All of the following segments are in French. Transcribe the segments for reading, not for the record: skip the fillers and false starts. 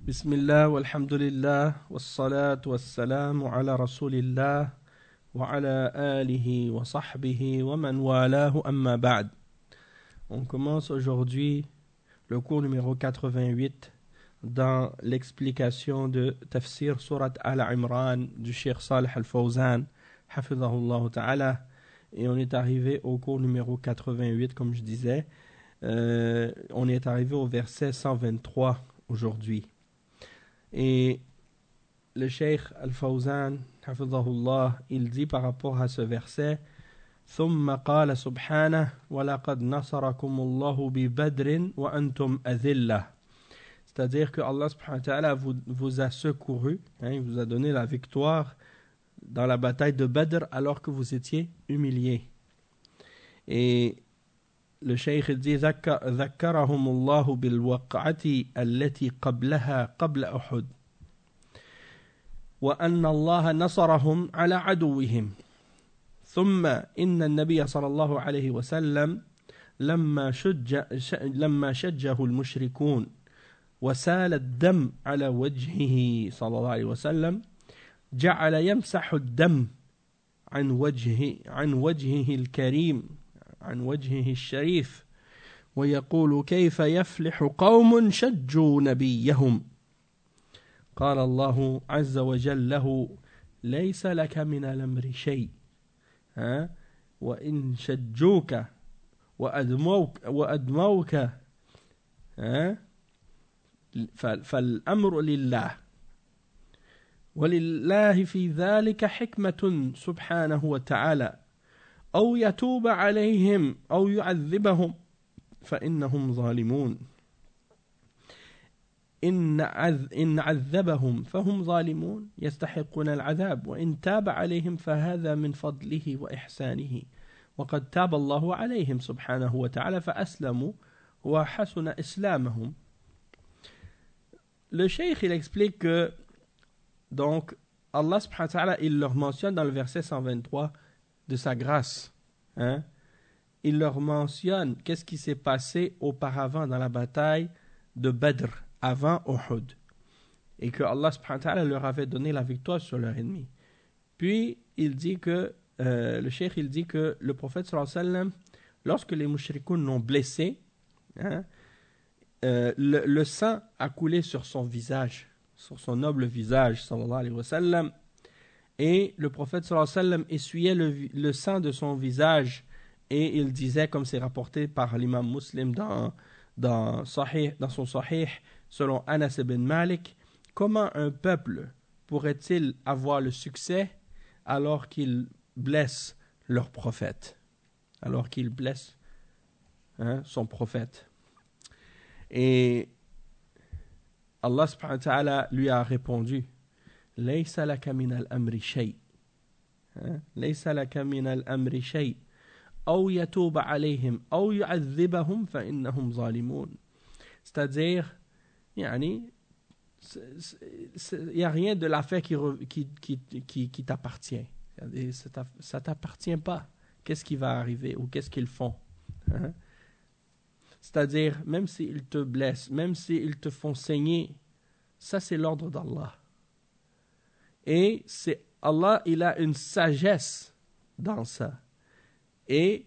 بسم الله والحمد لله والصلاة والسلام على رسول الله وعلى آله وصحبه ومن والاه أما بعد. On commence aujourd'hui le cours numéro 88 dans l'explication de Tafsir Surat Al-Imran du Cheikh Salih Al-Fawzan Hafidhahullah Ta'ala, et on est arrivé au cours numéro 88 comme je disais. On est arrivé au verset 123 aujourd'hui. Et le Cheikh Al-Fawzan, hafidhahullah, il dit par rapport à ce verset: ثم قال سبحانه ولقد نصركم الله ببدر وأنتم أذلة. C'est-à-dire que Allah subhanahu wa ta'ala vous a secouru, il vous a donné la victoire dans la bataille de Badr alors que vous étiez humiliés. Et le Cheikh dit: ذكرهم الله بالوقعة التي قبلها قبل أحد وأن الله نصرهم على عدوهم ثم إن النبي صلى الله عليه وسلم لما شجه المشركون وسال الدم على وجهه صلى الله عليه وسلم جعل يمسح الدم عن وجهه الكريم عن وجهه الشريف ويقول: كيف يفلح قوم شجوا نبيهم. قال الله عز وجل له: ليس لك من الأمر شيء وإن شجوك وأدموك فالأمر لله ولله في ذلك حكمة سبحانه وتعالى أو يتوب عليهم أو يعذبهم فإنهم ظالمون. إن عذبهم فهم ظالمون يستحقون العذاب وإن تاب عليهم فهذا من فضله وإحسانه وقد تاب الله عليهم سبحانه وتعالى فأسلموا وحسن إسلامهم. Le Cheikh il explique que donc Allah subhanahu wa ta'ala il leur mentionne dans le verset 123 de sa grâce, il leur mentionne qu'est-ce qui s'est passé auparavant dans la bataille de Badr avant Uhud, et que Allah subhanahu wa ta'ala leur avait donné la victoire sur leur ennemi. Puis il dit que le cheikh il dit que le prophète sallallahu alayhi wa sallam, lorsque les mushrikoun l'ont blessé, le sang a coulé sur son visage, sur son noble visage sallallahu alayhi wa sallam, et le prophète sallallahu alayhi wa sallam essuyait le sang de son visage, et il disait, comme c'est rapporté par l'imam Muslim dans son Sahih, selon Anas ibn Malik: comment un peuple pourrait-il avoir le succès alors qu'il blesse leur prophète, alors qu'il blesse son prophète? Et Allah subhanahu wa ta'ala lui a répondu: ليس لك من الأمر شيء ليس لك من الأمر شيء أو يتوب عليهم أو يعذبهم فإنهم ظالمون. C'est-à-dire, il n'y a rien de l'affaire qui t'appartient. Ça ne t'appartient pas. Qu'est-ce qui va arriver ou qu'est-ce qu'ils font? C'est-à-dire, même s'ils te blessent, même s'ils te font saigner, ça c'est l'ordre d'Allah. Et c'est Allah, il a une sagesse dans ça. Et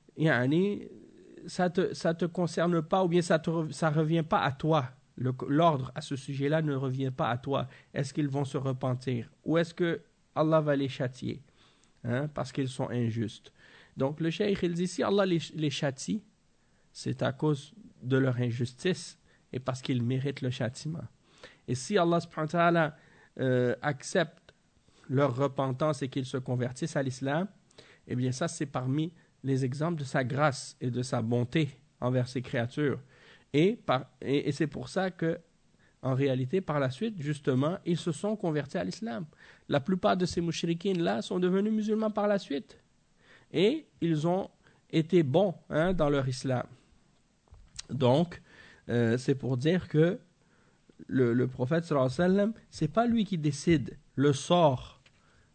ça te concerne pas, ou bien ça revient pas à toi. L'ordre à ce sujet-là ne revient pas à toi. Est-ce qu'ils vont se repentir ou est-ce que Allah va les châtier parce qu'ils sont injustes? Donc le cheikh il dit: si Allah les châtie, c'est à cause de leur injustice et parce qu'ils méritent le châtiment. Et si Allah subhanahu wa ta'ala accepte leur repentance et qu'ils se convertissent à l'islam, eh bien ça c'est parmi les exemples de sa grâce et de sa bonté envers ses créatures. Et c'est pour ça que, en réalité, par la suite, justement, ils se sont convertis à l'islam. La plupart de ces mushrikines-là sont devenus musulmans par la suite. Et ils ont été bons dans leur islam. Donc, c'est pour dire que le prophète sallallahu alayhi wa sallam, c'est pas lui qui décide le sort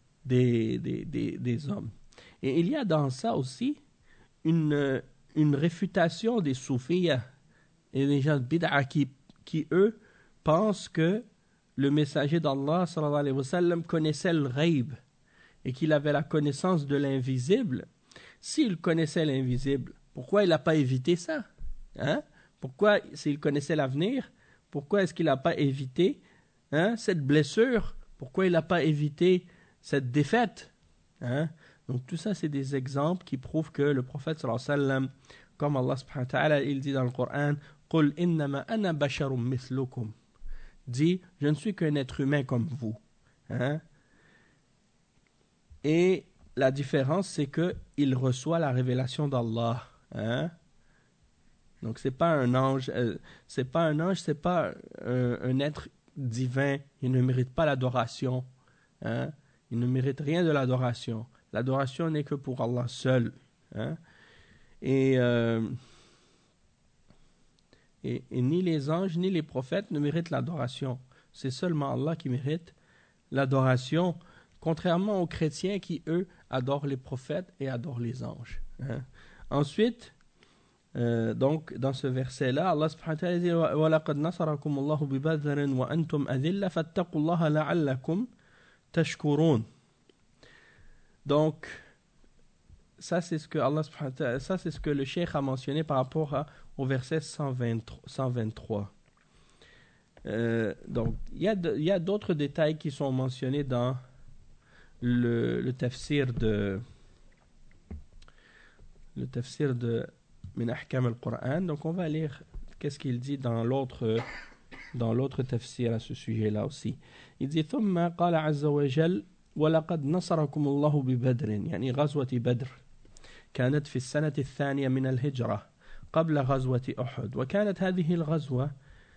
des hommes. Et il y a dans ça aussi une réfutation des soufis et des gens de bid'a qui eux pensent que le messager d'Allah sallallahu alayhi wa sallam connaissait le ghaib et qu'il avait la connaissance de l'invisible. S'il connaissait l'invisible, pourquoi il n'a pas évité ça? Pourquoi, s'il connaissait l'avenir, pourquoi est-ce qu'il n'a pas évité cette blessure? Pourquoi il n'a pas évité cette défaite? Donc tout ça, c'est des exemples qui prouvent que le prophète sallallahu alayhi wa sallam, comme Allah subhanahu wa ta'ala, il dit dans le Coran, قُلْ إِنَّمَا أَنَا بَشَرٌ مِثْلُكُمْ, dit, je ne suis qu'un être humain comme vous. Et la différence, c'est qu'il reçoit la révélation d'Allah. Donc c'est pas un ange, c'est pas un être divin. Il ne mérite pas l'adoration. Il ne mérite rien de l'adoration. L'adoration n'est que pour Allah seul. Et ni les anges ni les prophètes ne méritent l'adoration. C'est seulement Allah qui mérite l'adoration, contrairement aux chrétiens qui, eux, adorent les prophètes et adorent les anges. Ensuite, donc, dans ce verset-là, Allah subhanahu wa ta'ala dit وَلَقَدْ نَصَرَكُمُ اللَّهُ بِبَدْرٍ وَأَنْتُمْ أَذِلَّ فَاتَّقُوا اللَّهَ لَعَلَّكُمْ تَشْكُرُونَ. Donc, ça c'est ce que Allah subhanahu wa ta'ala, ça c'est ce que le cheikh a mentionné par rapport au verset 123. Donc, il y a d'autres détails qui sont mentionnés dans le tafsir de Min Ahkam al-Qur'an. Donc, on va lire qu'est-ce qu'il dit dans l'autre tafsir à ce sujet-là aussi. Il dit ثم قال عز وجل ولقد نصركم الله ببدر يعني غزوة بدر كانت في السنة الثانية من الهجرة قبل غزوة أحد وكانت هذه الغزوة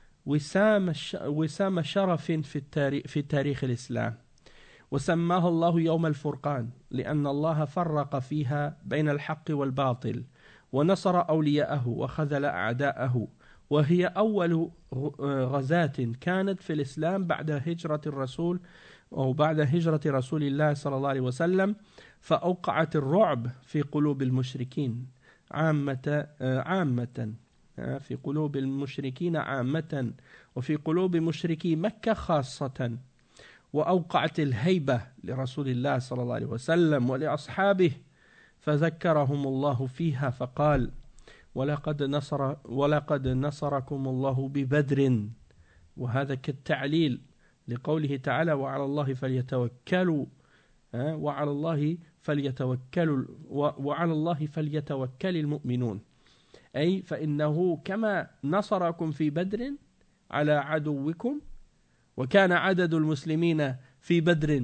وسام شرف في تاريخ الإسلام وسماها الله يوم الفرقان لأن الله فرق فيها بين الحق والباطل ونصر أولياءه وخذل أعداءه وهي أول غزاة كانت في الإسلام بعد هجرة الرسول أو بعد هجرة رسول الله صلى الله عليه وسلم فأوقعت الرعب في قلوب المشركين عامة في قلوب المشركين عامة وفي قلوب مشركي مكة خاصة وأوقعت الهيبة لرسول الله صلى الله عليه وسلم ولأصحابه فذكرهم الله فيها فقال ولقد نصركم الله ببدر وهذا كالتعليل لقوله تعالى وعلى الله فليتوكل المؤمنون أي فإنه كما نصركم في بدر على عدوكم وكان عدد المسلمين في بدر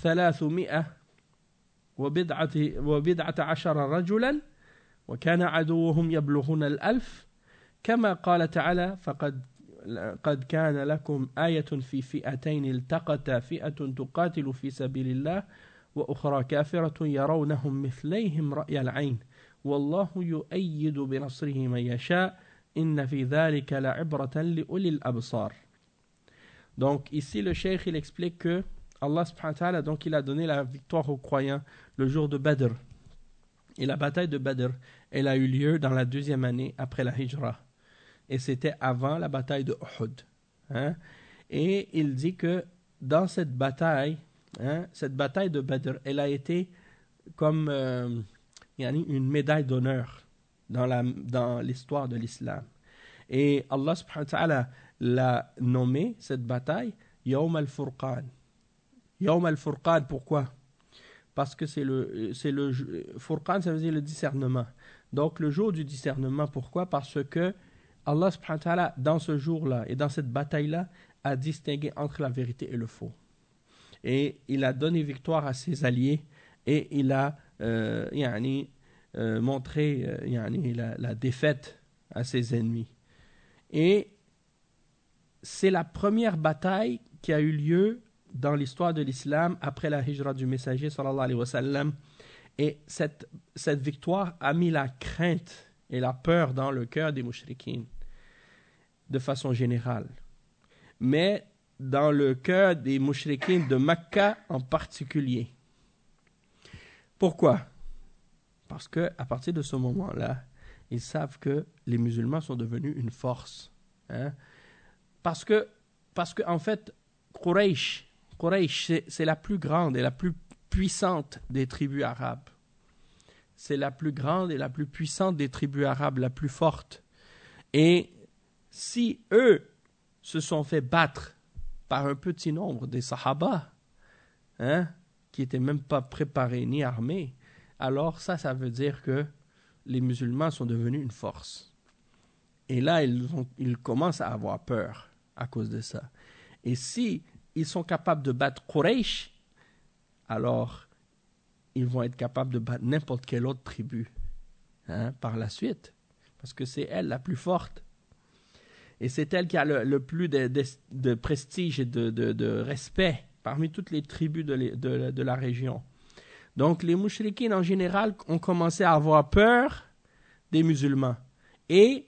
310 رجلا وكان عدوهم يبلغون 1000 كما قال تعالى قد كان لكم آية في فئتين التقتا فئة تقاتل في سبيل الله وأخرى كافرة يرونهم مثليهم رأي العين والله يؤيد بنصره من يشاء إن في ذلك لعبرة لأولي الأبصار. Donc ici le cheikh il explique que Allah subhanahu wa ta'ala donc il a donné la victoire aux croyants le jour de Badr. Et la bataille de Badr, elle a eu lieu dans la 2e année après la Hijra. Et c'était avant la bataille de Uhud. Et il dit que dans cette bataille de Badr, elle a été comme une médaille d'honneur dans l'histoire de l'islam. Et Allah subhanahu wa ta'ala l'a nommé, cette bataille, Yawm al-Furqan. Yawm al-Furqan, pourquoi? Parce que c'est le Furqan, ça veut dire le discernement. Donc le jour du discernement, pourquoi? Parce que Allah subhanahu wa ta'ala, dans ce jour-là et dans cette bataille-là, a distingué entre la vérité et le faux. Et il a donné victoire à ses alliés et il a montré la défaite à ses ennemis. Et c'est la première bataille qui a eu lieu dans l'histoire de l'islam après la hijra du messager sallallahu alayhi wa sallam. Et cette victoire a mis la crainte et la peur dans le cœur des mouchriquines de façon générale. Mais dans le cœur des mouchriquines de Mecca en particulier. Pourquoi? Parce qu'à partir de ce moment-là, ils savent que les musulmans sont devenus une force. Parce que parce qu'en fait, Quraysh, c'est la plus grande et la plus puissante des tribus arabes. C'est la plus grande et la plus puissante des tribus arabes, la plus forte. Et si eux se sont fait battre par un petit nombre des Sahaba, qui n'étaient même pas préparés ni armés, alors ça veut dire que les musulmans sont devenus une force. Et là, ils commencent à avoir peur à cause de ça. Et si ils sont capables de battre Quraysh, alors ils vont être capables de battre n'importe quelle autre tribu par la suite. Parce que c'est elle la plus forte. Et c'est elle qui a le plus de prestige et de respect parmi toutes les tribus de la région. Donc les mouchriquines en général ont commencé à avoir peur des musulmans. Et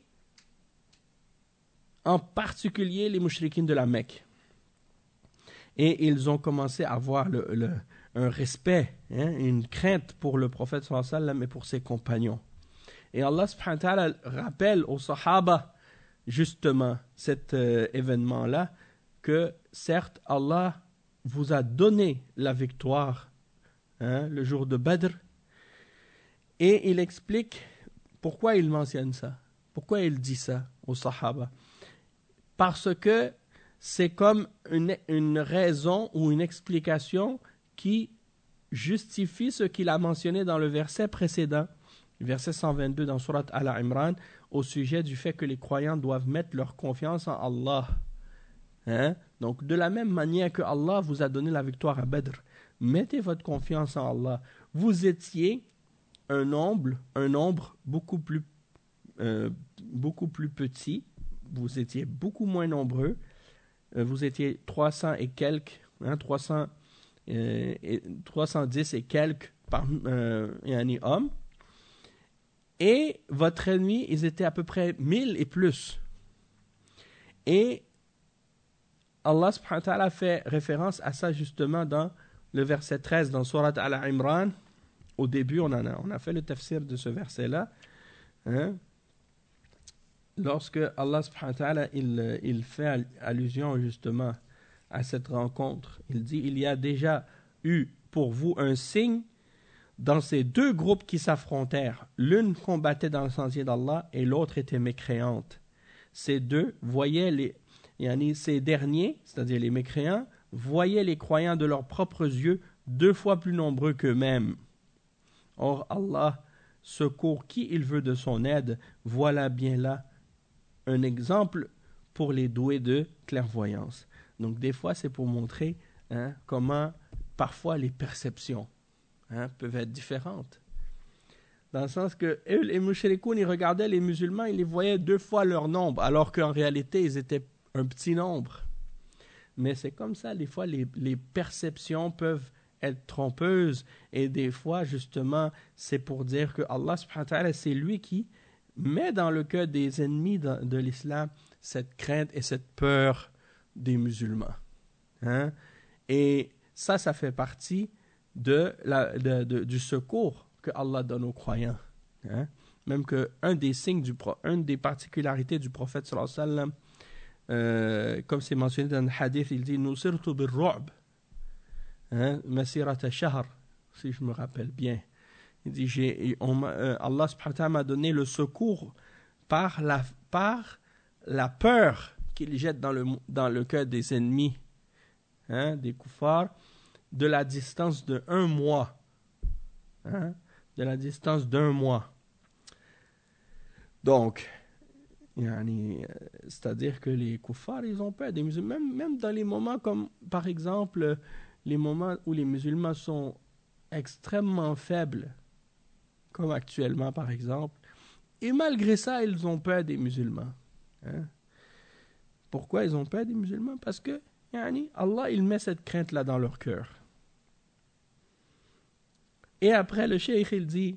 en particulier les mouchriquines de la Mecque. Et ils ont commencé à avoir un respect, une crainte pour le prophète sallallahu alayhi wa sallam et pour ses compagnons. Et Allah subhanahu wa ta'ala rappelle aux Sahaba justement cet événement-là, que certes Allah vous a donné la victoire le jour de Badr, et il explique pourquoi il mentionne ça, pourquoi il dit ça aux Sahaba. Parce que c'est comme une raison ou une explication qui justifie ce qu'il a mentionné dans le verset précédent, verset 122 dans Surat Al-Imran, au sujet du fait que les croyants doivent mettre leur confiance en Allah. Donc, de la même manière que Allah vous a donné la victoire à Badr, mettez votre confiance en Allah. Vous étiez un nombre beaucoup plus petit, vous étiez beaucoup moins nombreux, vous étiez 300 et quelques, 310 et quelques hommes, et votre ennemi, ils étaient à peu près 1000 et plus. Et Allah subhanahu wa ta'ala fait référence à ça justement dans le verset 13 dans Surat Al-Imran. Au début, on a fait le tafsir de ce verset-là. Lorsque Allah subhanahu wa ta'ala il fait allusion justement à cette rencontre, il dit: il y a déjà eu pour vous un signe dans ces deux groupes qui s'affrontèrent. L'une combattait dans le sentier d'Allah et l'autre était mécréante. Ces deux voyaient ces derniers, c'est-à-dire les mécréants, voyaient les croyants de leurs propres yeux 2 fois plus nombreux qu'eux-mêmes. Or Allah secourt qui il veut de son aide. Voilà bien là un exemple pour les doués de clairvoyance. Donc des fois c'est pour montrer comment parfois les perceptions peuvent être différentes. Dans le sens que les mouchrikoun, ils regardaient les musulmans, ils les voyaient 2 fois leur nombre, alors qu'en réalité ils étaient un petit nombre. Mais c'est comme ça, des fois les perceptions peuvent être trompeuses, et des fois justement c'est pour dire que Allah subhanahu wa ta'ala, c'est lui qui met dans le cœur des ennemis de l'islam cette crainte et cette peur des musulmans. Et ça fait partie du secours que Allah donne aux croyants. Même que une des particularités du prophète sallallahu alayhi wa sallam, comme c'est mentionné dans le hadith, il dit: Nusirtu bir-ru'b masirata shahr, si je me rappelle bien. Il dit Allah subhanahu wa ta'ala m'a donné le secours par la peur qu'il jette dans le cœur des ennemis, des kuffars, de la distance de 1 mois. De la distance d'1 mois. Donc, c'est-à-dire que les kuffars, ils ont peur des musulmans, même dans les moments comme, par exemple, les moments où les musulmans sont extrêmement faibles, comme actuellement, par exemple, et malgré ça, ils ont peur des musulmans. Pourquoi ils ont peur des musulmans? Parce que Allah, il met cette crainte-là dans leur cœur. Et après, le cheikh, il dit,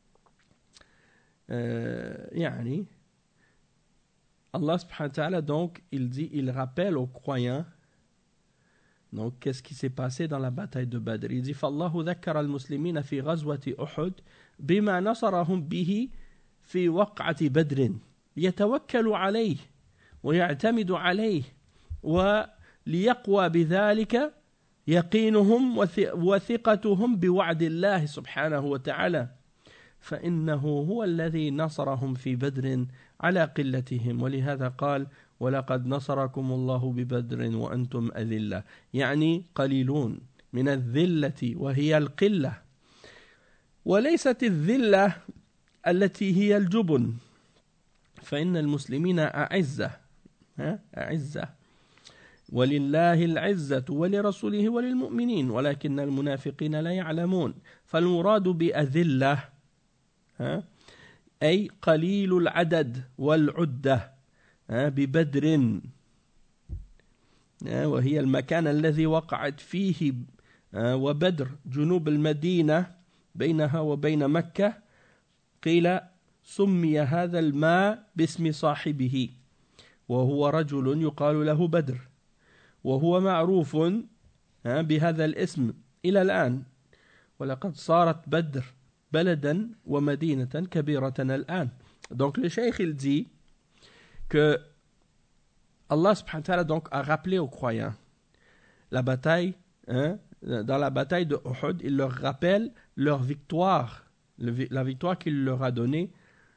Allah subhanahu wa ta'ala, donc, il rappelle aux croyants, donc, qu'est-ce qui s'est passé dans la bataille de Badr. Il dit: فَاللَّهُ ذَكَّرَ الْمُسْلِمِينَ فِي غَزْوَةِ أُحُدٍ بِمَا نَصَرَهُمْ بِهِ فِي وَقْعَةِ بَدْرٍ يَتَوَكَّلُ عَلَيْهِ وَيَعْتَمِدُ عَلَيْهِ ليقوى بذلك يقينهم وثقتهم بوعد الله سبحانه وتعالى فإنه هو الذي نصرهم في بدر على قلتهم ولهذا قال ولقد نصركم الله ببدر وأنتم أذلة يعني قليلون من الذلة وهي القلة وليست الذلة التي هي الجبن فإن المسلمين أعزة ولله العزة ولرسوله وللمؤمنين ولكن المنافقين لا يعلمون فالمراد بأذلة أي قليل العدد والعدة ببدر وهي المكان الذي وقعت فيه وبدر جنوب المدينة بينها وبين مكة قيل سمي هذا الماء باسم صاحبه وهو رجل يقال له بدر وهو معروف بهذا الاسم إلى الآن ولقد صارت بدر بلدا ومدينة كبيرة الآن. Donc le cheikh il dit que Allah subhanahu wa ta'ala donc a rappelé aux croyants la bataille, dans la bataille de Uhud, il leur rappelle leur victoire, la victoire qu'il leur a donnée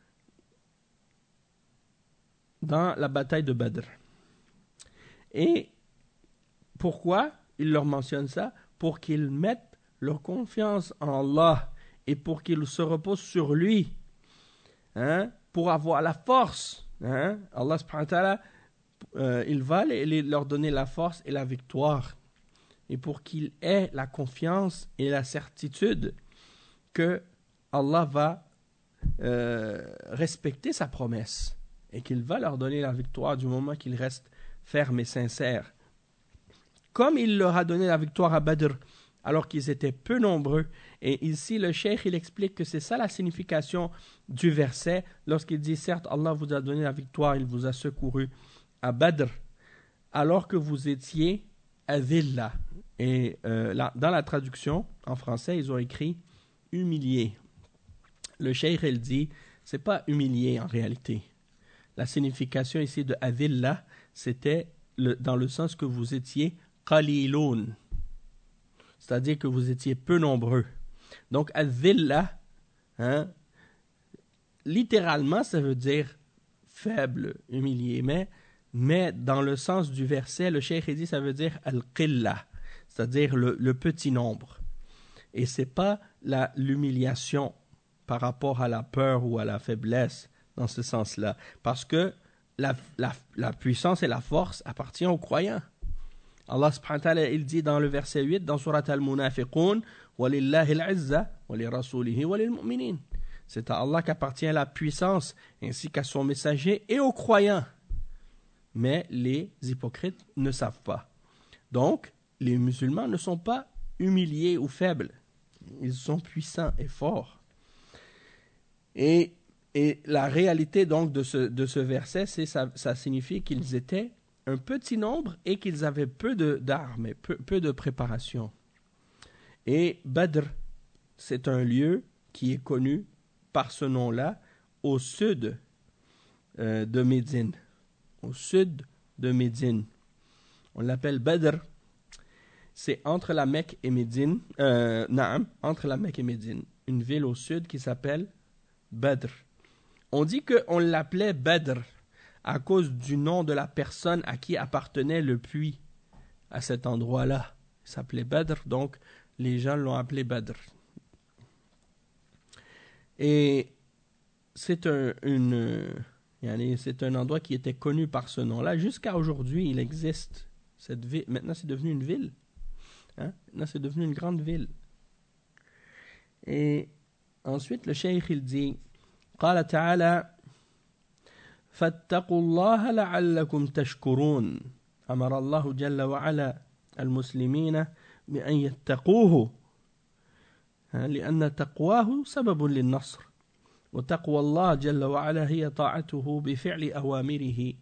dans la bataille de Badr. Et pourquoi il leur mentionne ça? Pour qu'ils mettent leur confiance en Allah et pour qu'ils se reposent sur lui, pour avoir la force. Allah subhanahu wa ta'ala, il va leur donner la force et la victoire. Et pour qu'ils aient la confiance et la certitude que Allah va respecter sa promesse et qu'il va leur donner la victoire du moment qu'ils restent fermes et sincères. Comme il leur a donné la victoire à Badr alors qu'ils étaient peu nombreux. Et ici, le cheikh, il explique que c'est ça la signification du verset lorsqu'il dit, certes, Allah vous a donné la victoire, il vous a secouru à Badr, alors que vous étiez azilla. Et dans la traduction, en français, ils ont écrit humilié. Le cheikh, il dit, c'est pas humilié en réalité. La signification ici de azilla, c'était dans le sens que vous étiez qaliloun. C'est-à-dire que vous étiez peu nombreux. Donc, azilla, littéralement, ça veut dire faible, humilié. Mais dans le sens du verset, le cheikh dit, ça veut dire al-qilla, c'est-à-dire le petit nombre. Et ce n'est pas l'humiliation par rapport à la peur ou à la faiblesse dans ce sens-là. Parce que la puissance et la force appartiennent aux croyants. Allah subhanahu wa ta'ala, il dit dans le verset 8, dans surat al-Munafiqun, وَلِلَّهِ الْعِزَّةِ وَلِرَسُولِهِ وَلِلْمُؤْمِنِينَ. C'est à Allah qu'appartient la puissance, ainsi qu'à son messager et aux croyants. Mais les hypocrites ne savent pas. Donc, les musulmans ne sont pas humiliés ou faibles. Ils sont puissants et forts. Et la réalité donc de ce verset, ça signifie qu'ils étaient un petit nombre et qu'ils avaient peu d'armes, peu de préparation. Et Badr, c'est un lieu qui est connu par ce nom-là au sud de Médine. Au sud de Médine. On l'appelle Badr. C'est entre la Mecque et Médine. Entre la Mecque et Médine. Une ville au sud qui s'appelle Badr. On dit qu'on l'appelait Badr à cause du nom de la personne à qui appartenait le puits à cet endroit-là. Il s'appelait Badr, donc les gens l'ont appelé Badr. Et c'est c'est un endroit qui était connu par ce nom-là. Jusqu'à aujourd'hui, il existe. Cette ville, maintenant, c'est devenu une ville. Maintenant, c'est devenu une grande ville. Et ensuite, le cheikh, il dit, قال تعالى فاتقوا الله لعلكم تشكرون أمر الله جل وعلا المسلمين بأن يتقوه لأن تقواه سبب للنصر وتقوى الله جل وعلا هي طاعته بفعل أوامره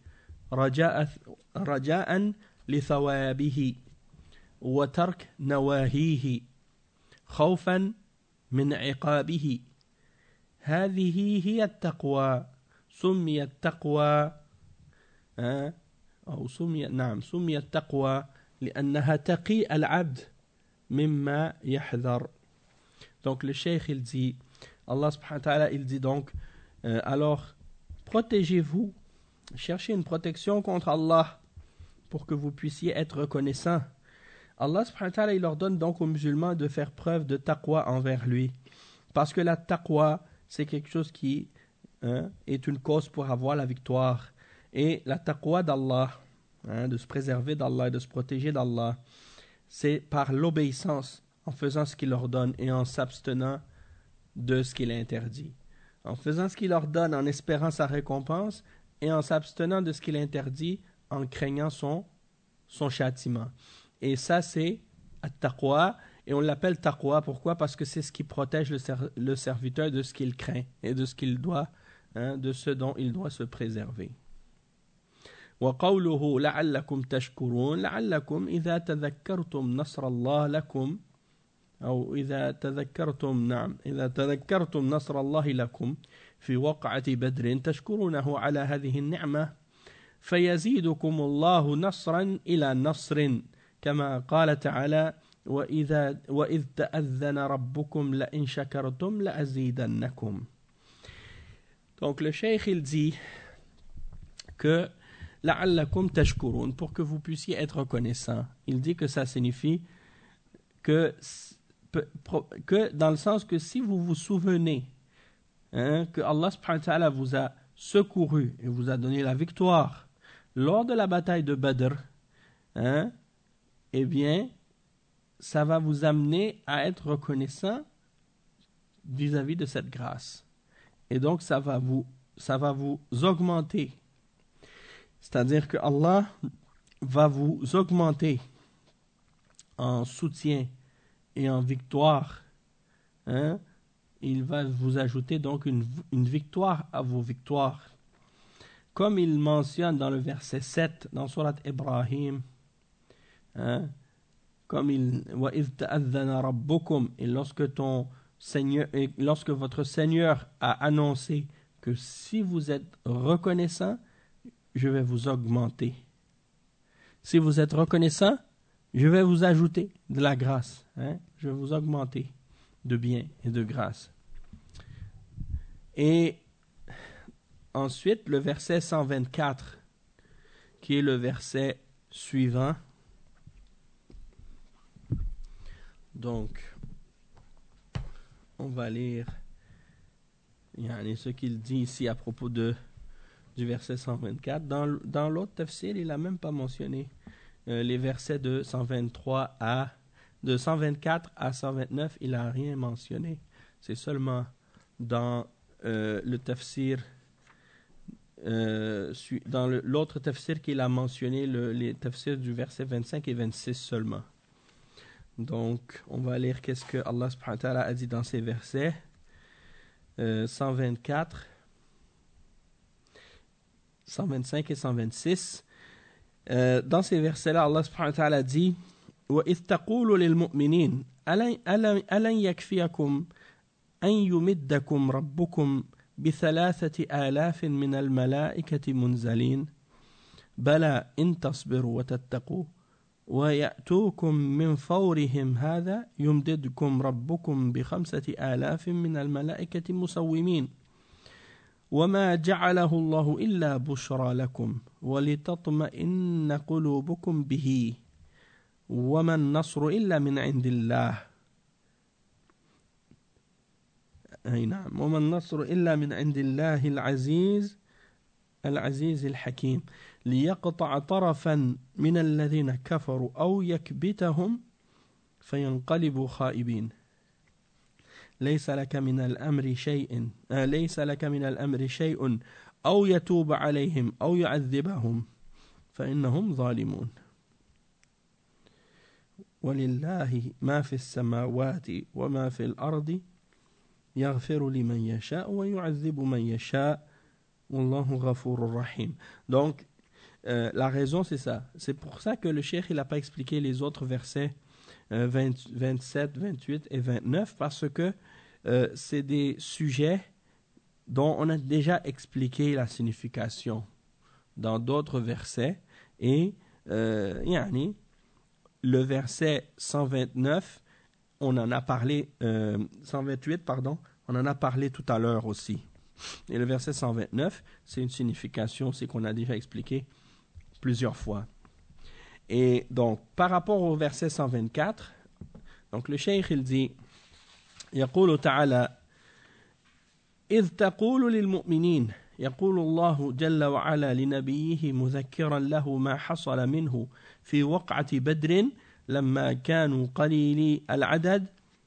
رجاء لثوابه وترك نواهيه خوفا من عقابه هذه هي التقوى سمي التقوى سمي التقوى لأنها تقي العبد مما يحذر. Donc le cheikh il dit, Allah subhanahu wa ta'ala il dit donc, alors protégez-vous, cherchez une protection contre Allah pour que vous puissiez être reconnaissant. Allah subhanahu wa ta'ala il ordonne donc aux musulmans de faire preuve de taqwa envers lui. Parce que la taqwa, c'est quelque chose qui est une cause pour avoir la victoire. Et la taqwa d'Allah, de se préserver d'Allah et de se protéger d'Allah, c'est par l'obéissance, en faisant ce qu'il ordonne et en s'abstenant de ce qu'il interdit. En faisant ce qu'il ordonne, en espérant sa récompense, et en s'abstenant de ce qu'il interdit, en craignant son châtiment. Et ça, c'est at-taqwa. Et on l'appelle taqwa. Pourquoi? Parce que c'est ce qui protège le serviteur de ce qu'il craint et de ce qu'il doit, de ce dont il doit se préserver. وقوله لعلكم تشكرون لعلكم إذا تذكرتم نصر الله لكم أو إذا تذكرتم نصر الله لكم في وقعة بدر تشكرونه على هذه النعمة فيزيدكم الله نصرا إلى نصر كما قال تعالى وإذ تأذن ربكم لئن شكرتم لأزيدنكم. Donc le cheikh il dit que لعلكم تشكرون, pour que vous puissiez être reconnaissant. Il dit que ça signifie que dans le sens que si vous vous souvenez que Allah subhanahu wa ta'ala vous a secouru et vous a donné la victoire lors de la bataille de Badr, eh bien, ça va vous amener à être reconnaissant vis-à-vis de cette grâce. Et donc, ça va vous augmenter. C'est-à-dire que Allah va vous augmenter en soutien et en victoire. Il va vous ajouter donc une victoire à vos victoires. Comme il mentionne dans le verset 7 dans Surat Ibrahim, comme وَإِذْ تَأَذَّنَ رَبُّكُمْ, et lorsque votre Seigneur a annoncé que si vous êtes reconnaissant, je vais vous augmenter. Si vous êtes reconnaissant, je vais vous ajouter de la grâce. Je vais vous augmenter de bien et de grâce. Et ensuite, le verset 124, qui est le verset suivant. Donc, on va lire ce qu'il dit ici à propos du verset 124. Dans l'autre tafsir, il n'a même pas mentionné les versets de 124 à 129, il n'a rien mentionné. C'est seulement dans le tafsir, dans l'autre tafsir qu'il a mentionné, les tafsirs du verset 25 et 26 seulement. Donc, on va lire qu'est-ce que Allah subhanahu wa ta'ala a dit dans ces versets. 124, 125 et 126. Dans ces versets-là, Allah subhanahu wa ta'ala dit وَإِذْ تَقُولُ لِلْمُؤْمِنِينَ أَلَنْ يَكْفِيَكُمْ أَنْ يُمِدَّكُمْ رَبُّكُمْ ب3,000 مِنَ الْمَلَائِكَةِ مُنْزَلِينَ بَلَى إِنْ تَصْبِرُوا وَتَتَّقُوا وَيَأْتُوكُمْ مِنْ فَوْرِهِمْ هَذَا يُمْدِدْكُمْ رَبُّكُمْ ب5,000 مِنَ الْمَلَائِكَةِ مُسَوِّمِينَ وما جعله الله إلا بشرى لكم ولتطمئن قلوبكم به وما النصر إلا من عند الله وما النصر إلا من عند الله العزيز الحكيم ليقطع طرفا من الذين كفروا أو يكبتهم فينقلبوا خائبين ليس لك من الأمر شيء أو يتوب عليهم أو يعذبهم فإنهم ظالمون ولله ما في السماوات وما في الأرض يغفر لمن يشاء ويعذب من يشاء والله غفور رحيم. Donc la raison c'est ça. C'est pour ça que le cheikh il n'a pas expliqué les autres versets 27, 28 et 29 parce que c'est des sujets dont on a déjà expliqué la signification dans d'autres versets et le verset 129, on en a parlé, 128, pardon, on en a parlé tout à l'heure aussi. Et le verset 129, c'est une signification, c'est qu'on a déjà expliqué plusieurs fois. Et donc, par rapport au verset 124, donc le cheikh il dit, يقول تعالى إذ تقول للمؤمنين يقول الله جل وعلا لنبيه مذكرا له ما حصل منه في وقعة بدر لما كانوا قليلي العدد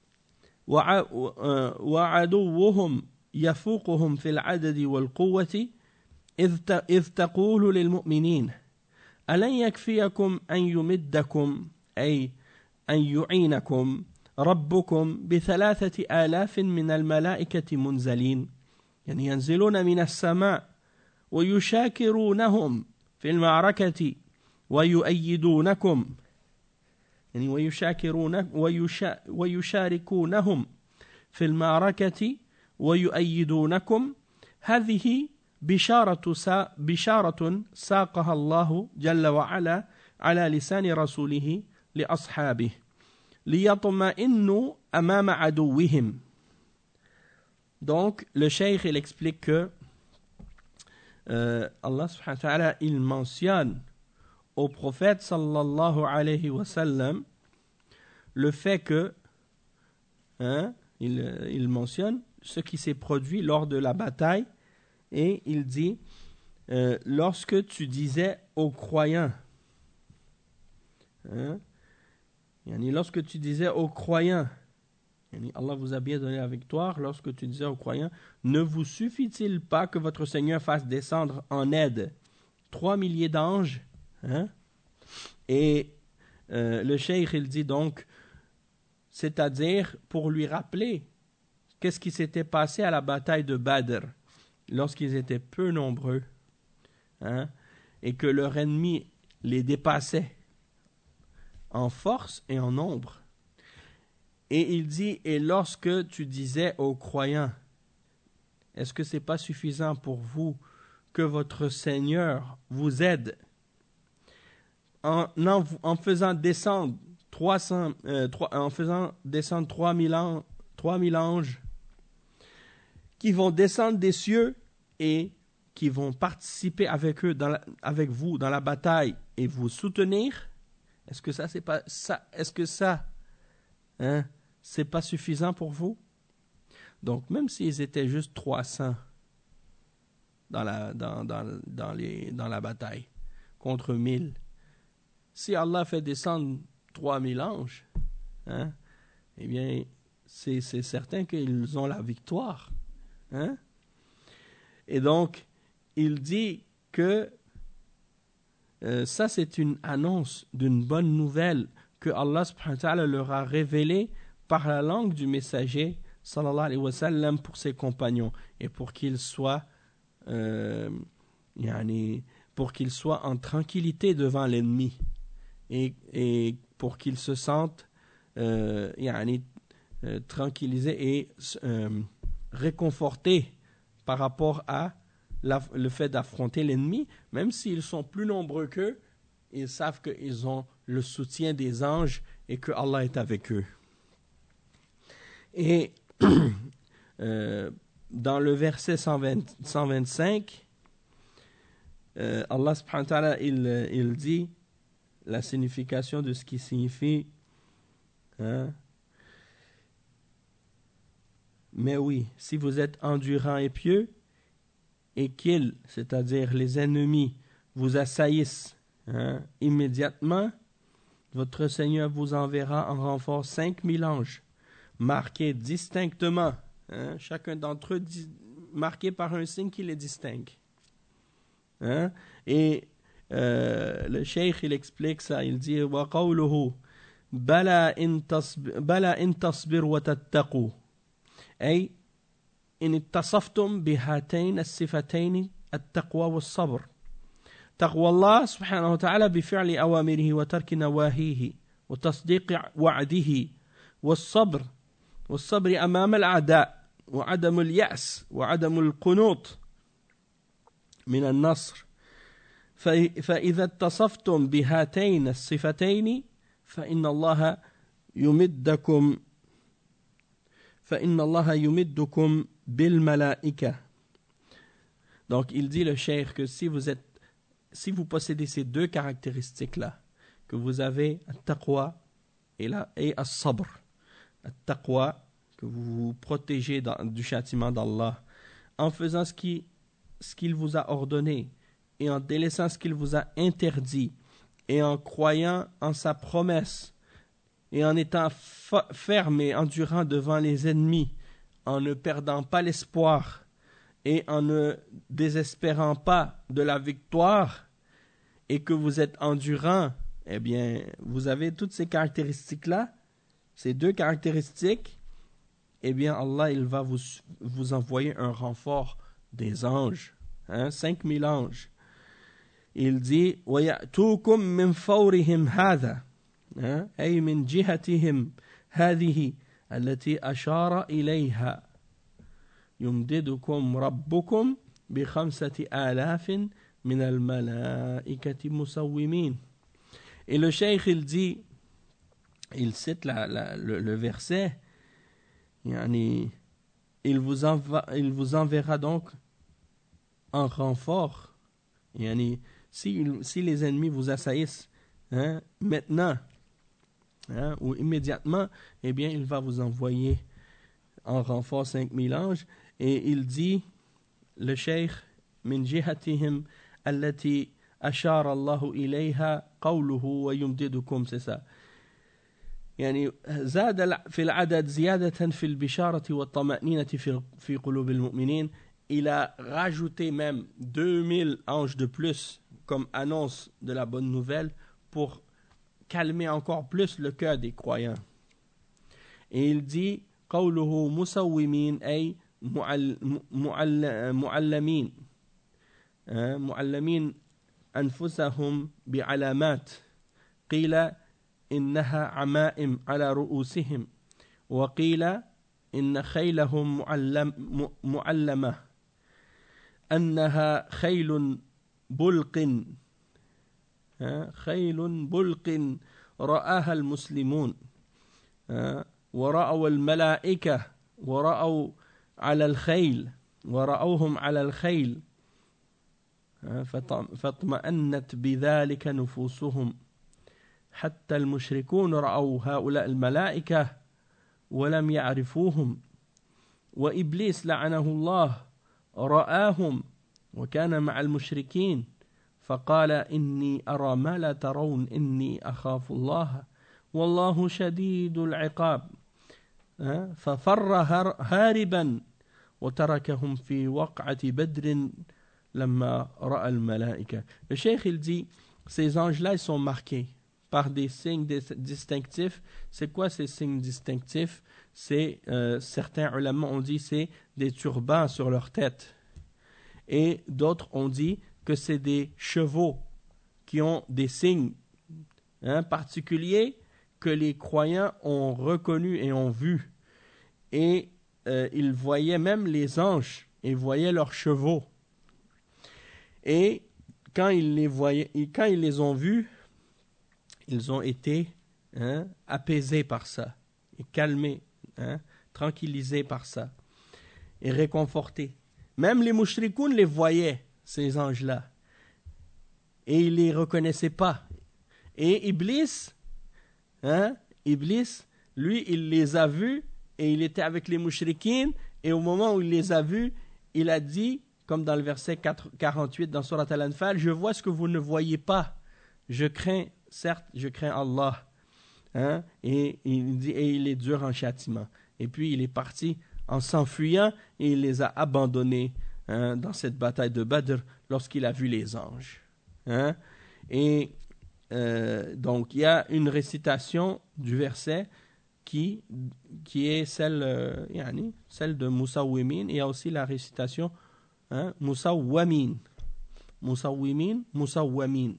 وعدوهم يفوقهم في العدد والقوة إذ تقول للمؤمنين ألن يكفيكم أن يمدكم أي أن يعينكم ربكم ب3,000 من الملائكة منزلين يعني ينزلون من السماء ويشاكرونهم في المعركة ويؤيدونكم يعني ويشاركونهم في المعركة ويؤيدونكم هذه بشارة ساقها الله جل وعلا على لسان رسوله لأصحابه ليطمئنوا أمام عدوهم. Donc le cheikh il explique que Allah subhanahu wa ta'ala il mentionne au prophète sallallahu alayhi wa sallam le fait que il mentionne ce qui s'est produit lors de la bataille et il dit lorsque tu disais aux croyants lorsque tu disais aux croyants Allah vous a bien donné la victoire, lorsque tu disais aux croyants ne vous suffit-il pas que votre Seigneur fasse descendre en aide 3 milliers d'anges et le cheikh il dit donc c'est-à-dire pour lui rappeler qu'est-ce qui s'était passé à la bataille de Badr lorsqu'ils étaient peu nombreux et que leur ennemi les dépassait en force et en nombre. Et il dit, et lorsque tu disais aux croyants, est-ce que c'est pas suffisant pour vous que votre Seigneur vous aide en faisant descendre 3000 anges qui vont descendre des cieux et qui vont participer avec eux avec vous dans la bataille et vous soutenir? Est-ce que ça c'est pas ça? Est-ce que ça c'est pas suffisant pour vous? Donc même s'ils étaient juste 300 dans la bataille contre 1000, si Allah fait descendre 3000 anges, eh bien c'est certain qu'ils ont la victoire. Et donc il dit que ça c'est une annonce d'une bonne nouvelle que Allah subhanahu wa ta'ala leur a révélée par la langue du messager sallallahu alayhi wa sallam pour ses compagnons et pour qu'ils soient en tranquillité devant l'ennemi et pour qu'ils se sentent tranquillisés et réconfortés par rapport à le fait d'affronter l'ennemi, même s'ils sont plus nombreux qu'eux, ils savent qu'ils ont le soutien des anges et que Allah est avec eux. Et dans le verset 125, Allah subhanahu wa ta'ala il dit la signification de ce qui signifie mais oui, si vous êtes endurant et pieux et qu'ils, c'est-à-dire les ennemis, vous assaillissent immédiatement, votre Seigneur vous enverra en renfort 5000 anges, marqués distinctement, chacun d'entre eux marqué par un signe qui les distingue. Et le cheikh il explique ça, il dit wa qawluhu bala in tasbir wa tattaqu ay in ittasaftum bihatayn as-sifatayn at-taqwa was-sabr. تقوى الله سبحانه وتعالى بفعل أوامره وترك نواهيه وتصديق وعده والصبر أمام الأعداء وعدم اليأس وعدم القنوط من النصر فإذا اتصفتم بهاتين الصفتين فإن الله يمدكم فإن الله يمدكم بالملائكة. Donc il dit le cheikh que si vous possédez ces deux caractéristiques-là, que vous avez at-taqwa et as-sabr. At-taqwa, que vous vous protégez du châtiment d'Allah, en faisant ce qu'il vous a ordonné, et en délaissant ce qu'il vous a interdit, et en croyant en sa promesse, et en étant ferme et endurant devant les ennemis, en ne perdant pas l'espoir, et en ne désespérant pas de la victoire, et que vous êtes endurant, eh bien, vous avez toutes ces caractéristiques-là, ces deux caractéristiques, eh bien, Allah, il va vous envoyer un renfort des anges, 5000 anges. Il dit, وَيَأْتُوكُمْ مِنْ فَوْرِهِمْ هَذَا أي من جهتهم هذه التي أشار إليها يمددكم ربكم ب5,000 من الملائكة مسومين. Et le cheikh il dit, il cite le verset, yani, il vous enverra donc en renfort, yani, si les ennemis vous assaillissent maintenant ou immédiatement, eh bien il va vous envoyer en renfort 5000 anges. Et il dit, le cheikh, min jihatihim allati ashara Allahu ilayha qawluhu wa yumdidukum, c'est ça. يعني زاد في العدد زيادة في البشارة والطمأنينة في قلوب المؤمنين. Il a rajouté même 2000 anges de plus comme annonce de la bonne nouvelle pour calmer encore plus le cœur des croyants. Et il dit قوله مسومين أي معلمين معلمين أنفسهم بعلامات قيل إنها عمائم على رؤوسهم وقيل إن خيلهم معلمة أنها خيل بلق رآها المسلمون ورأوا الملائكة ورأوا على الخيل ورأوهم على الخيل فاطمأنت بذلك نفوسهم حتى المشركون رأوا هؤلاء الملائكة ولم يعرفوهم وإبليس لعنه الله رآهم وكان مع المشركين فقال إني أرى ما لا ترون إني أخاف الله والله شديد العقاب ففر هاربا وتركهم في وقعة بدر لما رأى الملائكة. Le cheikh il dit, ces anges-là ils sont marqués par des signes distinctifs. C'est quoi ces signes distinctifs? C'est, certains ulama ont dit, c'est des turbans sur leur tête. Et d'autres ont dit que c'est des chevaux qui ont des signes particuliers que les croyants ont reconnus et ont vus. Et ils voyaient même les anges et voyaient leurs chevaux. Et quand ils les ont vus, ils ont été apaisés par ça, et calmés, tranquillisés par ça, et réconfortés. Même les mouchrikoun les voyaient, ces anges-là, et ils les reconnaissaient pas. Et Iblis, lui, il les a vus, et il était avec les mouchrikines, et au moment où il les a vus, il a dit, comme dans le verset 48 dans Surat Al-Anfal, je vois ce que vous ne voyez pas. Certes, je crains Allah. Et il dit, et il est dur en châtiment. Et puis il est parti en s'enfuyant et il les a abandonnés dans cette bataille de Badr lorsqu'il a vu les anges. Et donc il y a une récitation du verset qui est celle de Musawwimin. Il y a aussi la récitation Musawwamin. Musawwamin.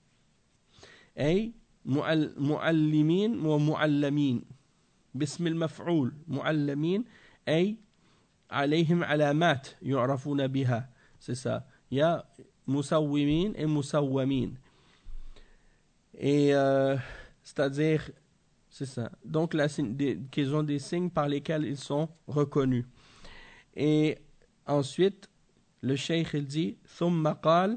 أي معلمين ومعلمين باسم المفعول معلمين أي عليهم علامات يعرفون بها. C'est ça. Il y a Musawwimin et Musawwamin. Et c'est-à-dire, c'est ça. Donc, qu'ils ont des signes par lesquels ils sont reconnus. Et ensuite, le cheikh il dit ثم قال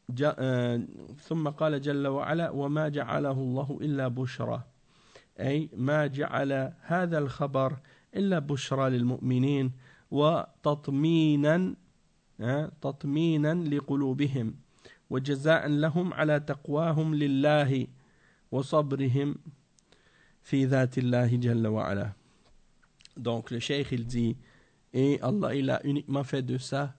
جل وعلا وما جعله الله إلا بشرى أي ما جعل هذا الخبر إلا بشرى للمؤمنين وتطمينا تطمينا لقلوبهم وجزاء لهم على تقواهم لله وصبرهم في ذات الله جل وعلا. Donc le cheikh il dit et Allah il a uniquement fait de ça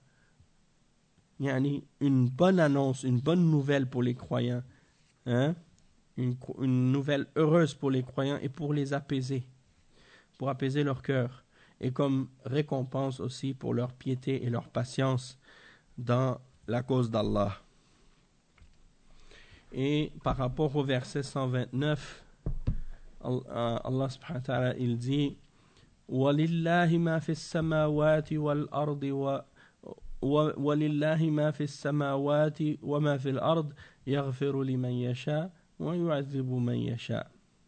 une bonne annonce, une bonne nouvelle pour les croyants, une nouvelle heureuse pour les croyants et pour les apaiser, pour apaiser leur cœur, et comme récompense aussi pour leur piété et leur patience dans la cause d'Allah. Et par rapport au verset 129, Allah subhanahu wa ta'ala il dit وَلِلَّهِ مَا فِي السَّمَاوَاتِ وَالْأَرْضِ وَلِلَّهِ مَا فِي السَّمَاوَاتِ وَمَا فِي الْأَرْضِ يَغْفِرُ لِمَنْ يَشَاءُ وَيُعَذِّبُ مَنْ يَشَاءُ.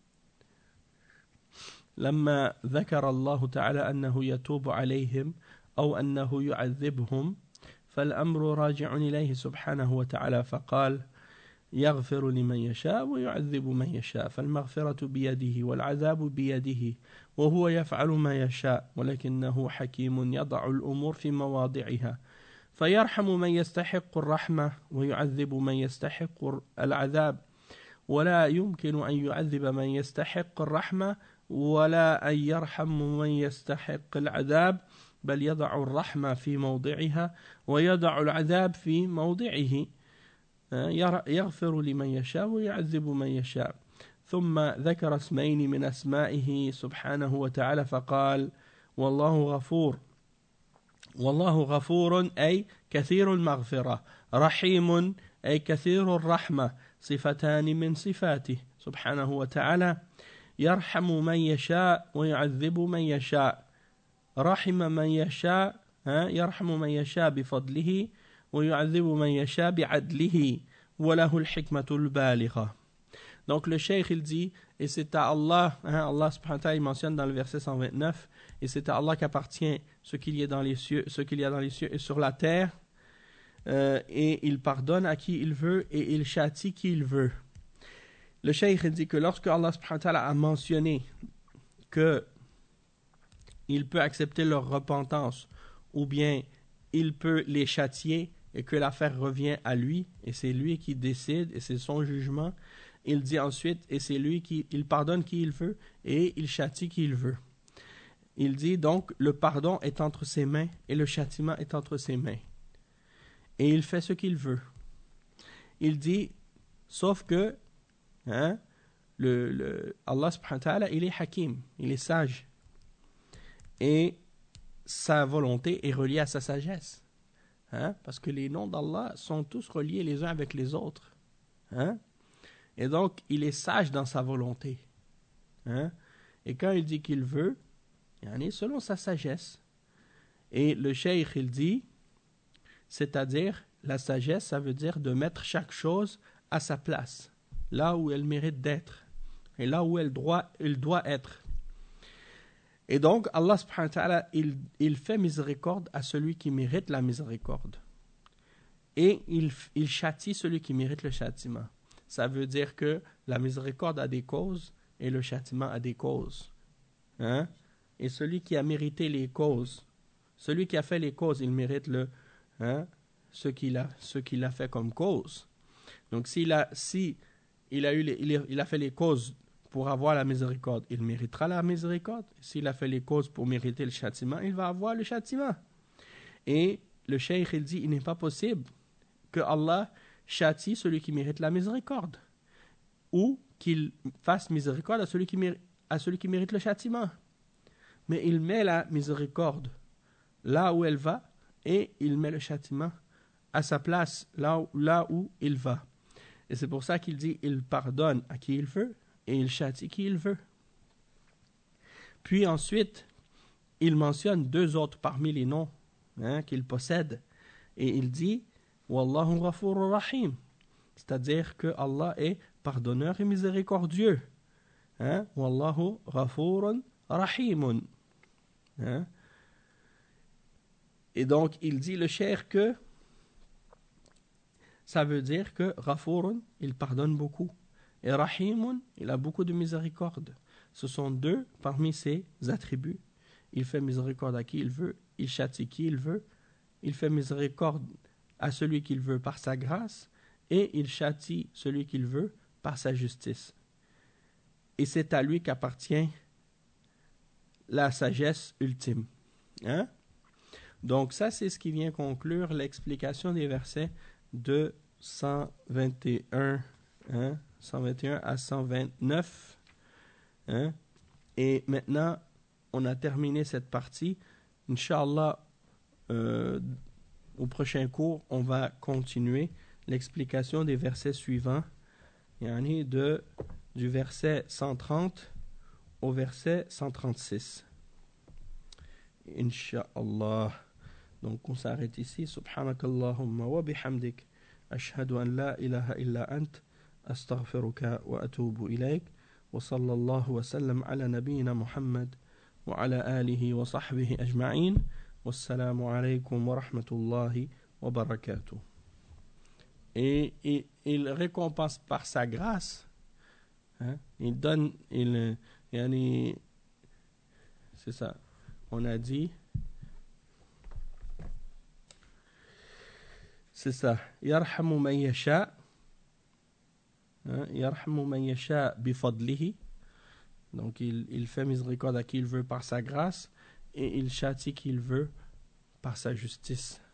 لما ذكر الله تعالى أنه يتوب عليهم أو أنه يعذبهم فالأمر راجع إليه سبحانه وتعالى فقال يغفر لمن يشاء ويعذب من يشاء فالمغفرة بيده والعذاب بيده وهو يفعل ما يشاء ولكنه حكيم يضع الأمور في مواضعها فيرحم من يستحق الرحمة ويعذب من يستحق العذاب ولا يمكن أن يعذب من يستحق الرحمة ولا أن يرحم من يستحق العذاب بل يضع الرحمة في موضعها ويضع العذاب في موضعه يغفر لمن يشاء ويعذب من يشاء. ثم ذكر اسمين من أسمائه سبحانه وتعالى فقال والله غفور أي كثير المغفرة رحيم أي كثير الرحمة صفتان من صفاته سبحانه وتعالى يرحم من يشاء ويعذب من يشاء رحم من يشاء يرحم من يشاء بفضله ويعذب من يشاء بعدله وله الحكمة البالغة. Donc le cheikh il dit et c'est à Allah, Allah subhanahu wa ta'ala il mentionne dans le verset 129 et c'est à Allah qu'appartient ce qu'il y a dans les cieux, et sur la terre et il pardonne à qui il veut et il châtie qui il veut. Le cheikh il dit que lorsque Allah subhanahu wa ta'ala a mentionné que il peut accepter leur repentance ou bien il peut les châtier et que l'affaire revient à lui et c'est lui qui décide et c'est son jugement, il dit ensuite et c'est lui qui il pardonne qui il veut et il châtie qui il veut. Il dit donc le pardon est entre ses mains et le châtiment est entre ses mains et il fait ce qu'il veut. Il dit sauf que Allah subhanahu wa ta'ala il est hakim, il est sage et sa volonté est reliée à sa sagesse, parce que les noms d'Allah sont tous reliés les uns avec les autres, et donc il est sage dans sa volonté, et quand il dit qu'il veut, selon sa sagesse. Et le cheikh il dit, c'est-à-dire la sagesse ça veut dire de mettre chaque chose à sa place, là où elle mérite d'être et là où elle doit être. Et donc Allah subhanahu wa ta'ala il fait miséricorde à celui qui mérite la miséricorde et il châtie celui qui mérite le châtiment. Ça veut dire que la miséricorde a des causes et le châtiment a des causes, et celui qui a mérité les causes, celui qui a fait les causes, il mérite ce qu'il a fait comme cause. Donc il a fait les causes pour avoir la miséricorde, il méritera la miséricorde. S'il a fait les causes pour mériter le châtiment, il va avoir le châtiment. Et le cheikh il dit, il n'est pas possible que Allah châtie celui qui mérite la miséricorde ou qu'il fasse miséricorde à celui qui mérite le châtiment. Mais il met la miséricorde là où elle va et il met le châtiment à sa place là où il va. Et c'est pour ça qu'il dit, il pardonne à qui il veut et il châtie qui il veut. Puis ensuite, il mentionne deux autres parmi les noms qu'il possède. Et il dit, Wallahu ghafurur rahim. C'est-à-dire que Allah est pardonneur et miséricordieux. Hein? Wallahu ghafurun rahimun. Hein? Et donc, il dit le cheikh que ça veut dire que Ghafurun, il pardonne beaucoup. Et Rahimun, il a beaucoup de miséricorde. Ce sont deux parmi ses attributs. Il fait miséricorde à qui il veut, il châtie qui il veut, il fait miséricorde à celui qu'il veut par sa grâce, et il châtie celui qu'il veut par sa justice. Et c'est à lui qu'appartient la sagesse ultime. Hein? Donc ça, c'est ce qui vient conclure l'explication des versets de 121, hein, 121 à 129. Hein? Et maintenant, on a terminé cette partie. Inch'Allah, au prochain cours, on va continuer l'explication des versets suivants, yani du verset 130 au verset 136. Inch'Allah. Donc on s'arrête ici. Subhanakallahumma wa bihamdik. Ashhadu an la ilaha illa ant. Astaghfiruka wa atubu ilayk. Wa sallallahu wa sallam ala nabiyyina Muhammad wa ala alihi wa sahbihi ajma'in. Wassalamu alaykum wa rahmatullahi wa barakatuh. Et il récompense par sa grâce. Hein? Il donne, c'est ça. On a dit, c'est ça. Yarhamu man yasha. Yarhamu man yasha bifadlihi. Donc il fait miséricorde à qui il veut par sa grâce et il châtie qui il veut par sa justice.